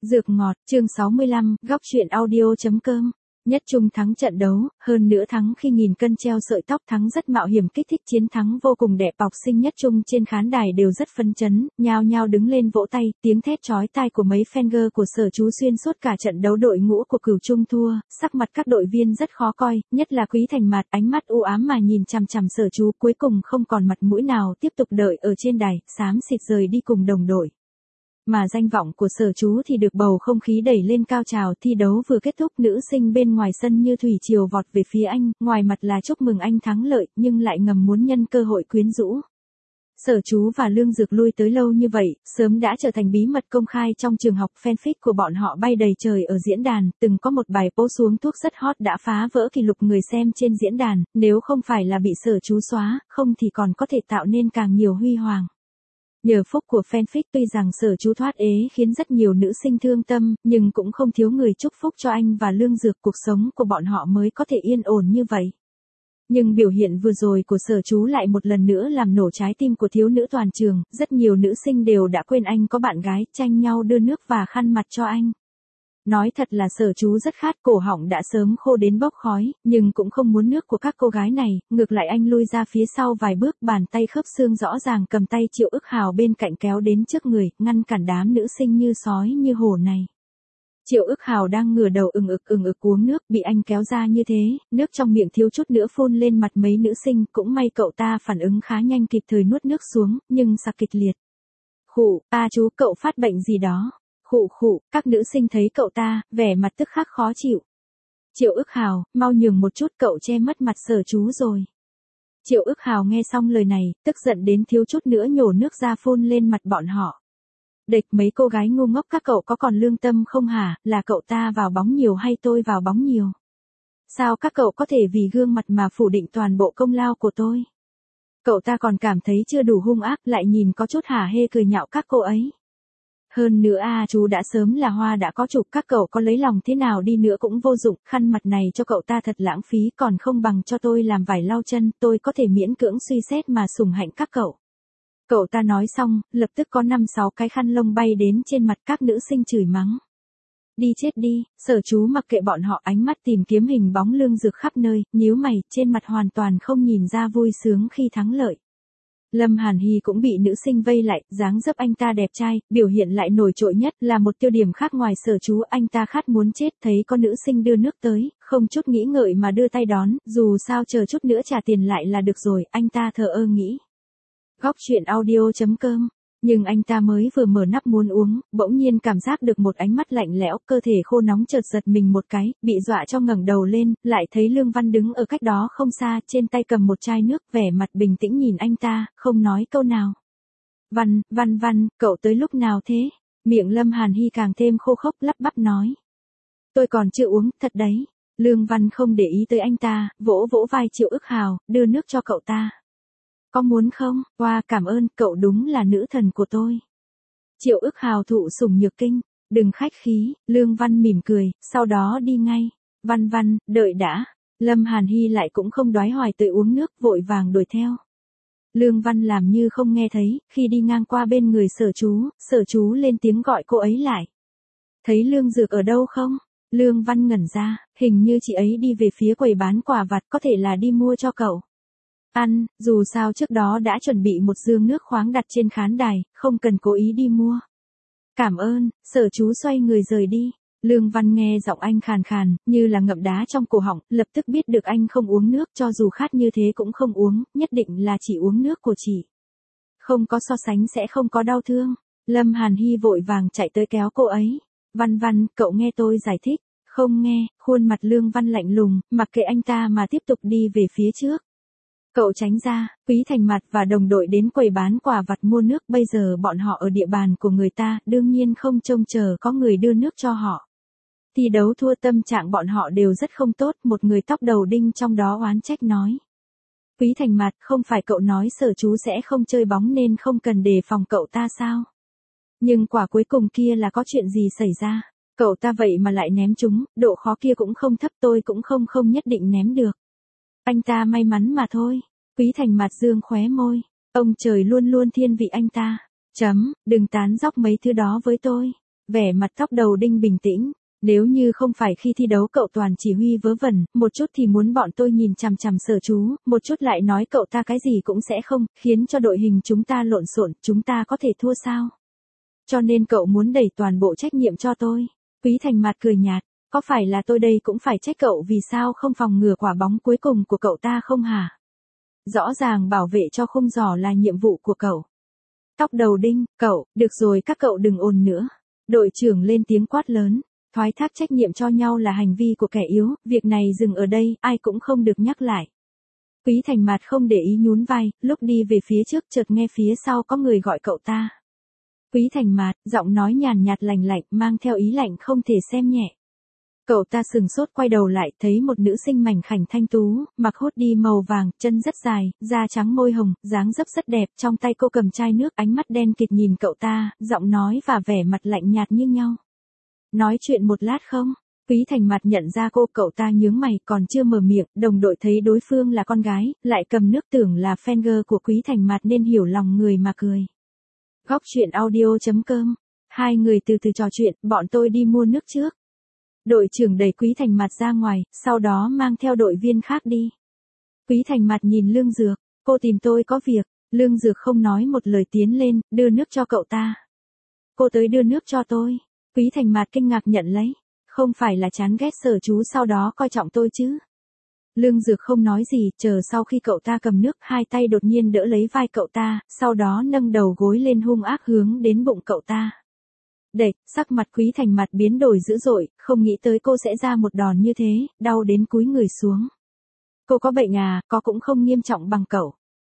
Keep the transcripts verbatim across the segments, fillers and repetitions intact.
Dược ngọt, chương sáu mươi lăm, góc truyện audio chấm com. Nhất Trung thắng trận đấu, hơn nữa thắng khi nghìn cân treo sợi tóc, thắng rất mạo hiểm, kích thích, chiến thắng vô cùng đẹp. Học sinh Nhất Trung trên khán đài đều rất phấn chấn, nhao nhao đứng lên vỗ tay, tiếng thét chói tai của mấy fan của Sở Chú xuyên suốt cả trận đấu. Đội ngũ của Cửu Trung thua, sắc mặt các đội viên rất khó coi, nhất là Quý Thành Mạt, ánh mắt u ám mà nhìn chằm chằm Sở Chú, cuối cùng không còn mặt mũi nào tiếp tục đợi ở trên đài, xám xịt rời đi cùng đồng đội. Mà danh vọng của Sở Chú thì được bầu không khí đẩy lên cao trào. Thi đấu vừa kết thúc, nữ sinh bên ngoài sân như thủy triều vọt về phía anh, ngoài mặt là chúc mừng anh thắng lợi, nhưng lại ngầm muốn nhân cơ hội quyến rũ. Sở Chú và Lương Dược lui tới lâu như vậy, sớm đã trở thành bí mật công khai trong trường học. Fanfic của bọn họ bay đầy trời ở diễn đàn, từng có một bài post xuống thuốc rất hot đã phá vỡ kỷ lục người xem trên diễn đàn, nếu không phải là bị Sở Chú xóa, không thì còn có thể tạo nên càng nhiều huy hoàng. Nhờ phúc của fanfic, tuy rằng Sở Chú thoát ế khiến rất nhiều nữ sinh thương tâm, nhưng cũng không thiếu người chúc phúc cho anh và Lương Dược, cuộc sống của bọn họ mới có thể yên ổn như vậy. Nhưng biểu hiện vừa rồi của Sở Chú lại một lần nữa làm nổ trái tim của thiếu nữ toàn trường, rất nhiều nữ sinh đều đã quên anh có bạn gái, tranh nhau đưa nước và khăn mặt cho anh. Nói thật là Sở Chú rất khát, cổ họng đã sớm khô đến bốc khói, nhưng cũng không muốn nước của các cô gái này, ngược lại anh lui ra phía sau vài bước, bàn tay khớp xương rõ ràng cầm tay Triệu Ức Hào bên cạnh kéo đến trước người, ngăn cản đám nữ sinh như sói như hổ này. Triệu Ức Hào đang ngửa đầu ừng ực ừng ực uống nước, bị anh kéo ra như thế, nước trong miệng thiếu chút nữa phun lên mặt mấy nữ sinh, cũng may cậu ta phản ứng khá nhanh, kịp thời nuốt nước xuống, nhưng sặc kịch liệt. Khụ, a chú, cậu phát bệnh gì đó? Khụ khụ, các nữ sinh thấy cậu ta, vẻ mặt tức khắc khó chịu. Triệu Ức Hào, mau nhường một chút, cậu che mất mặt Sở Chú rồi. Triệu Ức Hào nghe xong lời này, tức giận đến thiếu chút nữa nhổ nước ra phun lên mặt bọn họ. Địch, mấy cô gái ngu ngốc, các cậu có còn lương tâm không hả, là cậu ta vào bóng nhiều hay tôi vào bóng nhiều? Sao các cậu có thể vì gương mặt mà phủ định toàn bộ công lao của tôi? Cậu ta còn cảm thấy chưa đủ hung ác, lại nhìn có chút hả hê cười nhạo các cô ấy. Hơn nữa a chú đã sớm là hoa đã có chủ, các cậu có lấy lòng thế nào đi nữa cũng vô dụng, khăn mặt này cho cậu ta thật lãng phí, còn không bằng cho tôi làm vải lau chân, tôi có thể miễn cưỡng suy xét mà sủng hạnh các cậu. Cậu ta nói xong, lập tức có năm sáu cái khăn lông bay đến trên mặt, các nữ sinh chửi mắng. Đi chết đi. Sở Chú mặc kệ bọn họ, ánh mắt tìm kiếm hình bóng Lương Dược khắp nơi, nhíu mày, trên mặt hoàn toàn không nhìn ra vui sướng khi thắng lợi. Lâm Hàn Hy cũng bị nữ sinh vây lại, dáng dấp anh ta đẹp trai, biểu hiện lại nổi trội nhất, là một tiêu điểm khác ngoài Sở Chú. Anh ta khát muốn chết, thấy có nữ sinh đưa nước tới, không chút nghĩ ngợi mà đưa tay đón, dù sao chờ chút nữa trả tiền lại là được rồi, anh ta thờ ơ nghĩ. Góc truyện audio chấm com. Nhưng anh ta mới vừa mở nắp muốn uống, bỗng nhiên cảm giác được một ánh mắt lạnh lẽo, cơ thể khô nóng chợt giật mình một cái, bị dọa cho ngẩng đầu lên, lại thấy Lương Văn đứng ở cách đó không xa, trên tay cầm một chai nước, vẻ mặt bình tĩnh nhìn anh ta, không nói câu nào. Văn, Văn Văn, cậu tới lúc nào thế? Miệng Lâm Hàn Hy càng thêm khô khốc, lắp bắp nói. Tôi còn chưa uống, thật đấy. Lương Văn không để ý tới anh ta, vỗ vỗ vai Triệu Ức Hào, đưa nước cho cậu ta. Có muốn không? Wow, cảm ơn, cậu đúng là nữ thần của tôi. Triệu Ức Hào thụ sủng nhược kinh, đừng khách khí. Lương Văn mỉm cười, sau đó đi ngay. Văn Văn, đợi đã. Lâm Hàn Hy lại cũng không đoái hoài tới uống nước, vội vàng đuổi theo. Lương Văn làm như không nghe thấy, khi đi ngang qua bên người Sở Chú, Sở Chú lên tiếng gọi cô ấy lại. Thấy Lương Dược ở đâu không? Lương Văn ngẩn ra, hình như chị ấy đi về phía quầy bán quà vặt, có thể là đi mua cho cậu ăn, dù sao trước đó đã chuẩn bị một dương nước khoáng đặt trên khán đài, không cần cố ý đi mua. Cảm ơn. Sở Chú xoay người rời đi. Lương Văn nghe giọng anh khàn khàn, như là ngậm đá trong cổ họng, lập tức biết được anh không uống nước, cho dù khát như thế cũng không uống, nhất định là chỉ uống nước của chị. Không có so sánh sẽ không có đau thương. Lâm Hàn Hy vội vàng chạy tới kéo cô ấy. Văn Văn, cậu nghe tôi giải thích. Không nghe. Khuôn mặt Lương Văn lạnh lùng, mặc kệ anh ta mà tiếp tục đi về phía trước. Cậu tránh ra. Quý Thành Mạt và đồng đội đến quầy bán quà vặt mua nước, bây giờ bọn họ ở địa bàn của người ta, đương nhiên không trông chờ có người đưa nước cho họ. Thi đấu thua, tâm trạng bọn họ đều rất không tốt, một người tóc đầu đinh trong đó oán trách nói. Quý Thành Mạt, không phải cậu nói Sở Chú sẽ không chơi bóng nên không cần đề phòng cậu ta sao? Nhưng quả cuối cùng kia là có chuyện gì xảy ra? Cậu ta vậy mà lại ném chúng, độ khó kia cũng không thấp, tôi cũng không không nhất định ném được. Anh ta may mắn mà thôi. Quý Thành Mạt dương khóe môi. Ông trời luôn luôn thiên vị anh ta. Chấm, đừng tán dóc mấy thứ đó với tôi. Vẻ mặt Tóc Đầu Đinh bình tĩnh. Nếu như không phải khi thi đấu cậu toàn chỉ huy vớ vẩn, một chút thì muốn bọn tôi nhìn chằm chằm Sở Chú, một chút lại nói cậu ta cái gì cũng sẽ không, khiến cho đội hình chúng ta lộn xộn, chúng ta có thể thua sao? Cho nên cậu muốn đẩy toàn bộ trách nhiệm cho tôi. Quý Thành Mạt cười nhạt, có phải là tôi đây cũng phải trách cậu vì sao không phòng ngừa quả bóng cuối cùng của cậu ta không hả? Rõ ràng bảo vệ cho khung giỏ là nhiệm vụ của cậu. Tóc Đầu Đinh, cậu, được rồi các cậu đừng ồn nữa. Đội trưởng lên tiếng quát lớn. Thoái thác trách nhiệm cho nhau là hành vi của kẻ yếu, việc này dừng ở đây, ai cũng không được nhắc lại. Quý Thành Mạt không để ý nhún vai, lúc đi về phía trước chợt nghe phía sau có người gọi cậu ta. Quý Thành Mạt, giọng nói nhàn nhạt lành lạnh, mang theo ý lạnh không thể xem nhẹ. Cậu ta sừng sốt quay đầu lại, thấy một nữ sinh mảnh khảnh thanh tú, mặc hoodie màu vàng, chân rất dài, da trắng môi hồng, dáng dấp rất đẹp, trong tay cô cầm chai nước, ánh mắt đen kịt nhìn cậu ta, giọng nói và vẻ mặt lạnh nhạt như nhau. Nói chuyện một lát không? Quý Thành Mạt nhận ra cô, cậu ta nhướng mày, còn chưa mở miệng, đồng đội thấy đối phương là con gái, lại cầm nước tưởng là fan girl của Quý Thành Mạt nên hiểu lòng người mà cười. Góc truyện audio chấm com. Hai người từ từ trò chuyện, bọn tôi đi mua nước trước. Đội trưởng đẩy Quý Thành Mạt ra ngoài, sau đó mang theo đội viên khác đi. Quý Thành Mạt nhìn Lương Dược, cô tìm tôi có việc. Lương Dược không nói một lời tiến lên, đưa nước cho cậu ta. Cô tới đưa nước cho tôi. Quý Thành Mạt kinh ngạc nhận lấy. Không phải là chán ghét Sở Chú sau đó coi trọng tôi chứ? Lương Dược không nói gì, chờ sau khi cậu ta cầm nước, hai tay đột nhiên đỡ lấy vai cậu ta, sau đó nâng đầu gối lên hung ác hướng đến bụng cậu ta. Đệt, sắc mặt Quý Thành Mạt biến đổi dữ dội, không nghĩ tới cô sẽ ra một đòn như thế, đau đến cúi người xuống. Cô có bệnh à, có cũng không nghiêm trọng bằng cậu.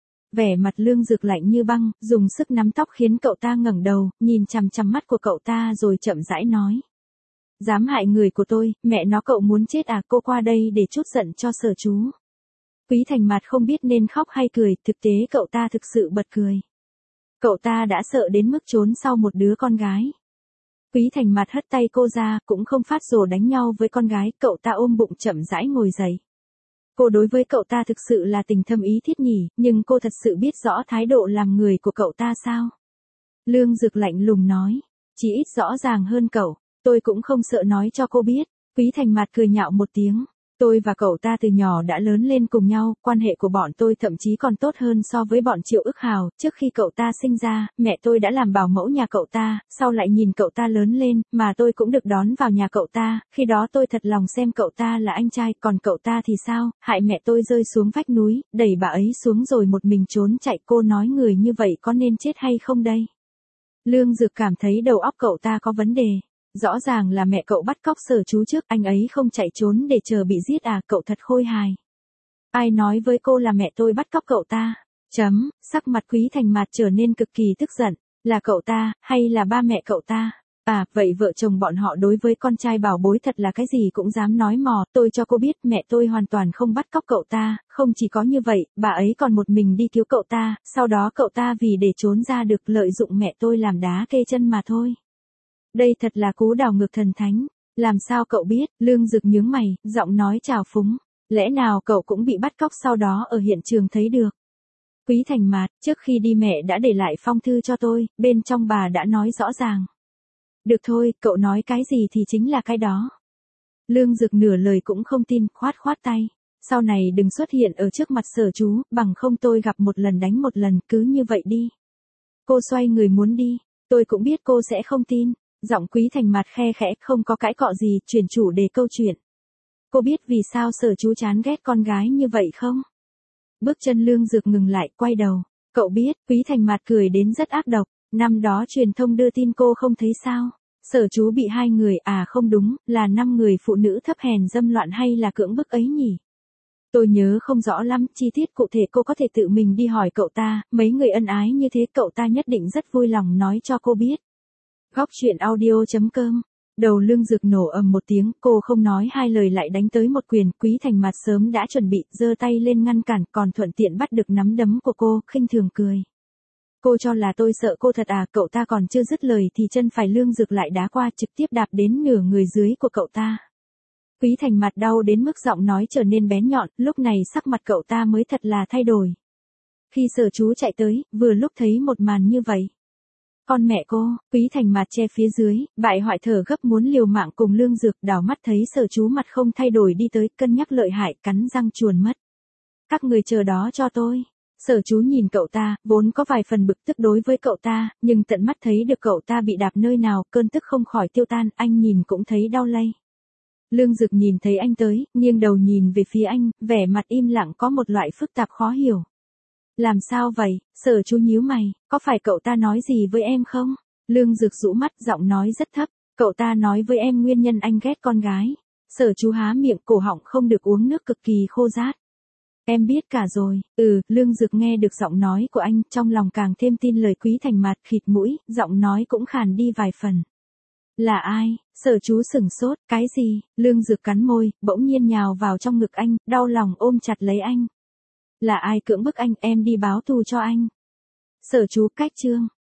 Vẻ mặt Lương Dược lạnh như băng, dùng sức nắm tóc khiến cậu ta ngẩng đầu, nhìn chằm chằm mắt của cậu ta rồi chậm rãi nói. Dám hại người của tôi, mẹ nó cậu muốn chết à, cô qua đây để trút giận cho Sở Chú. Quý Thành Mạt không biết nên khóc hay cười, thực tế cậu ta thực sự bật cười. Cậu ta đã sợ đến mức trốn sau một đứa con gái. Quý Thành Mạt hất tay cô ra, cũng không phát rồ đánh nhau với con gái, cậu ta ôm bụng chậm rãi ngồi dậy. Cô đối với cậu ta thực sự là tình thâm ý thiết nhỉ, nhưng cô thật sự biết rõ thái độ làm người của cậu ta sao? Lương Dược lạnh lùng nói, chỉ ít rõ ràng hơn cậu, tôi cũng không sợ nói cho cô biết. Quý Thành Mạt cười nhạo một tiếng. Tôi và cậu ta từ nhỏ đã lớn lên cùng nhau, quan hệ của bọn tôi thậm chí còn tốt hơn so với bọn Triệu Ức Hào, trước khi cậu ta sinh ra, mẹ tôi đã làm bảo mẫu nhà cậu ta, sau lại nhìn cậu ta lớn lên, mà tôi cũng được đón vào nhà cậu ta, khi đó tôi thật lòng xem cậu ta là anh trai, còn cậu ta thì sao, hại mẹ tôi rơi xuống vách núi, đẩy bà ấy xuống rồi một mình trốn chạy, cô nói người như vậy có nên chết hay không đây? Lương Dược cảm thấy đầu óc cậu ta có vấn đề. Rõ ràng là mẹ cậu bắt cóc Sở Chú trước, anh ấy không chạy trốn để chờ bị giết à, cậu thật khôi hài. Ai nói với cô là mẹ tôi bắt cóc cậu ta? Chấm, sắc mặt Quý Thành Mạt trở nên cực kỳ tức giận, là cậu ta, hay là ba mẹ cậu ta? À, vậy vợ chồng bọn họ đối với con trai bảo bối thật là cái gì cũng dám nói mò, tôi cho cô biết mẹ tôi hoàn toàn không bắt cóc cậu ta, không chỉ có như vậy, bà ấy còn một mình đi cứu cậu ta, sau đó cậu ta vì để trốn ra được lợi dụng mẹ tôi làm đá kê chân mà thôi. Đây thật là cú đảo ngược thần thánh, làm sao cậu biết? Lương Dực nhướng mày, giọng nói trào phúng, lẽ nào cậu cũng bị bắt cóc sau đó ở hiện trường thấy được? Quý Thành Mạt, trước khi đi mẹ đã để lại phong thư cho tôi, bên trong bà đã nói rõ ràng. Được thôi, cậu nói cái gì thì chính là cái đó. Lương Dực nửa lời cũng không tin, khoát khoát tay. Sau này đừng xuất hiện ở trước mặt Sở Chú, bằng không tôi gặp một lần đánh một lần, cứ như vậy đi. Cô xoay người muốn đi, tôi cũng biết cô sẽ không tin. Giọng Quý Thành Mạt khe khẽ, không có cãi cọ gì, chuyển chủ đề câu chuyện. Cô biết vì sao Sở Chú chán ghét con gái như vậy không? Bước chân Lương Dược ngừng lại, quay đầu. Cậu biết, Quý Thành Mạt cười đến rất ác độc. Năm đó truyền thông đưa tin cô không thấy sao? Sở Chú bị hai người, à không đúng, là năm người phụ nữ thấp hèn dâm loạn hay là cưỡng bức ấy nhỉ? Tôi nhớ không rõ lắm, chi tiết cụ thể cô có thể tự mình đi hỏi cậu ta, mấy người ân ái như thế cậu ta nhất định rất vui lòng nói cho cô biết. Góc truyện audio chấm com. Đầu Lương Dược nổ ầm một tiếng, cô không nói hai lời lại đánh tới một quyền, Quý Thành Mạt sớm đã chuẩn bị, giơ tay lên ngăn cản, còn thuận tiện bắt được nắm đấm của cô, khinh thường cười. Cô cho là tôi sợ cô thật à, cậu ta còn chưa dứt lời thì chân phải Lương Dược lại đá qua, trực tiếp đạp đến nửa người dưới của cậu ta. Quý Thành Mạt đau đến mức giọng nói trở nên bén nhọn, lúc này sắc mặt cậu ta mới thật là thay đổi. Khi Sở Chú chạy tới, vừa lúc thấy một màn như vậy. Con mẹ cô, Quý Thành Mạt che phía dưới, bại hoại thở gấp muốn liều mạng cùng Lương Dược, đảo mắt thấy Sở Chú mặt không thay đổi đi tới, cân nhắc lợi hại, cắn răng chuồn mất. Các người chờ đó cho tôi. Sở Chú nhìn cậu ta, vốn có vài phần bực tức đối với cậu ta, nhưng tận mắt thấy được cậu ta bị đạp nơi nào, cơn tức không khỏi tiêu tan, anh nhìn cũng thấy đau lây. Lương Dực nhìn thấy anh tới, nghiêng đầu nhìn về phía anh, vẻ mặt im lặng có một loại phức tạp khó hiểu. Làm sao vậy? Sở Chú nhíu mày, có phải cậu ta nói gì với em không? Lương Dực rũ mắt, giọng nói rất thấp, cậu ta nói với em nguyên nhân anh ghét con gái. Sở Chú há miệng, cổ họng không được uống nước, cực kỳ khô rát. Em biết cả rồi. Ừ, Lương Dực nghe được giọng nói của anh, trong lòng càng thêm tin lời Quý Thành Mạt, khịt mũi, giọng nói cũng khàn đi vài phần. Là ai? Sở Chú sửng sốt, cái gì? Lương Dực cắn môi, bỗng nhiên nhào vào trong ngực anh, đau lòng ôm chặt lấy anh. Là ai cưỡng bức anh, em đi báo thù cho anh. Sở Chú cách chương.